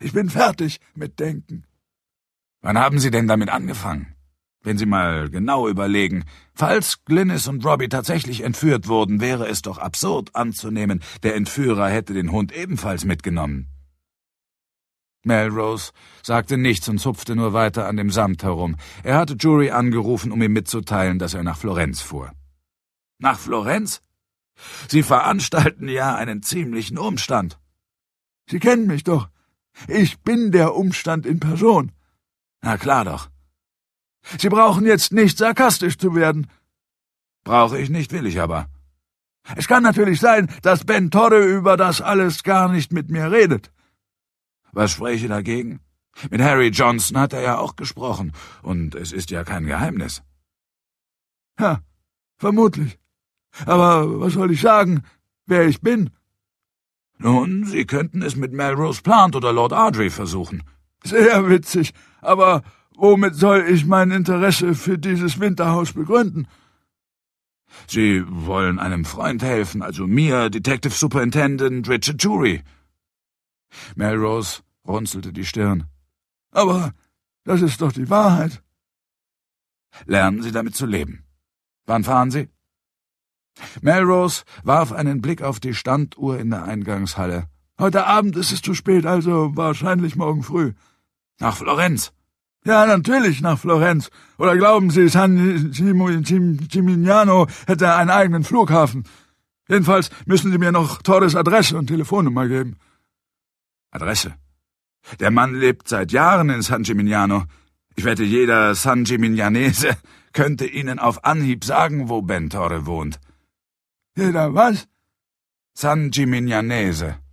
Ich bin fertig mit Denken. Wann haben Sie denn damit angefangen? Wenn Sie mal genau überlegen, falls Glynis und Robbie tatsächlich entführt wurden, wäre es doch absurd anzunehmen, der Entführer hätte den Hund ebenfalls mitgenommen. Melrose sagte nichts und zupfte nur weiter an dem Samt herum. Er hatte Jury angerufen, um ihm mitzuteilen, dass er nach Florenz fuhr. »Nach Florenz? Sie veranstalten ja einen ziemlichen Umstand.« »Sie kennen mich doch. Ich bin der Umstand in Person.« »Na klar doch.« »Sie brauchen jetzt nicht sarkastisch zu werden.« »Brauche ich nicht, will ich aber.« »Es kann natürlich sein, dass Ben Torre über das alles gar nicht mit mir redet.« »Was spräche dagegen? Mit Harry Johnson hat er ja auch gesprochen, und es ist ja kein Geheimnis.« »Ja, vermutlich. Aber was soll ich sagen, wer ich bin?« »Nun, Sie könnten es mit Melrose Plant oder Lord Ardrey versuchen.« »Sehr witzig, aber womit soll ich mein Interesse für dieses Winterhaus begründen?« »Sie wollen einem Freund helfen, also mir, Detective Superintendent Richard Jury.« Melrose runzelte die Stirn. »Aber das ist doch die Wahrheit.« »Lernen Sie damit zu leben. Wann fahren Sie?« Melrose warf einen Blick auf die Standuhr in der Eingangshalle. »Heute Abend ist es zu spät, also wahrscheinlich morgen früh.« »Nach Florenz?« »Ja, natürlich nach Florenz. Oder glauben Sie, San Gimignano hätte einen eigenen Flughafen? Jedenfalls müssen Sie mir noch Torres Adresse und Telefonnummer geben.« »Adresse? Der Mann lebt seit Jahren in San Gimignano. Ich wette, jeder San Gimignanese könnte Ihnen auf Anhieb sagen, wo Ben Torre wohnt.« »Jeder was?« »San Gimignanese.«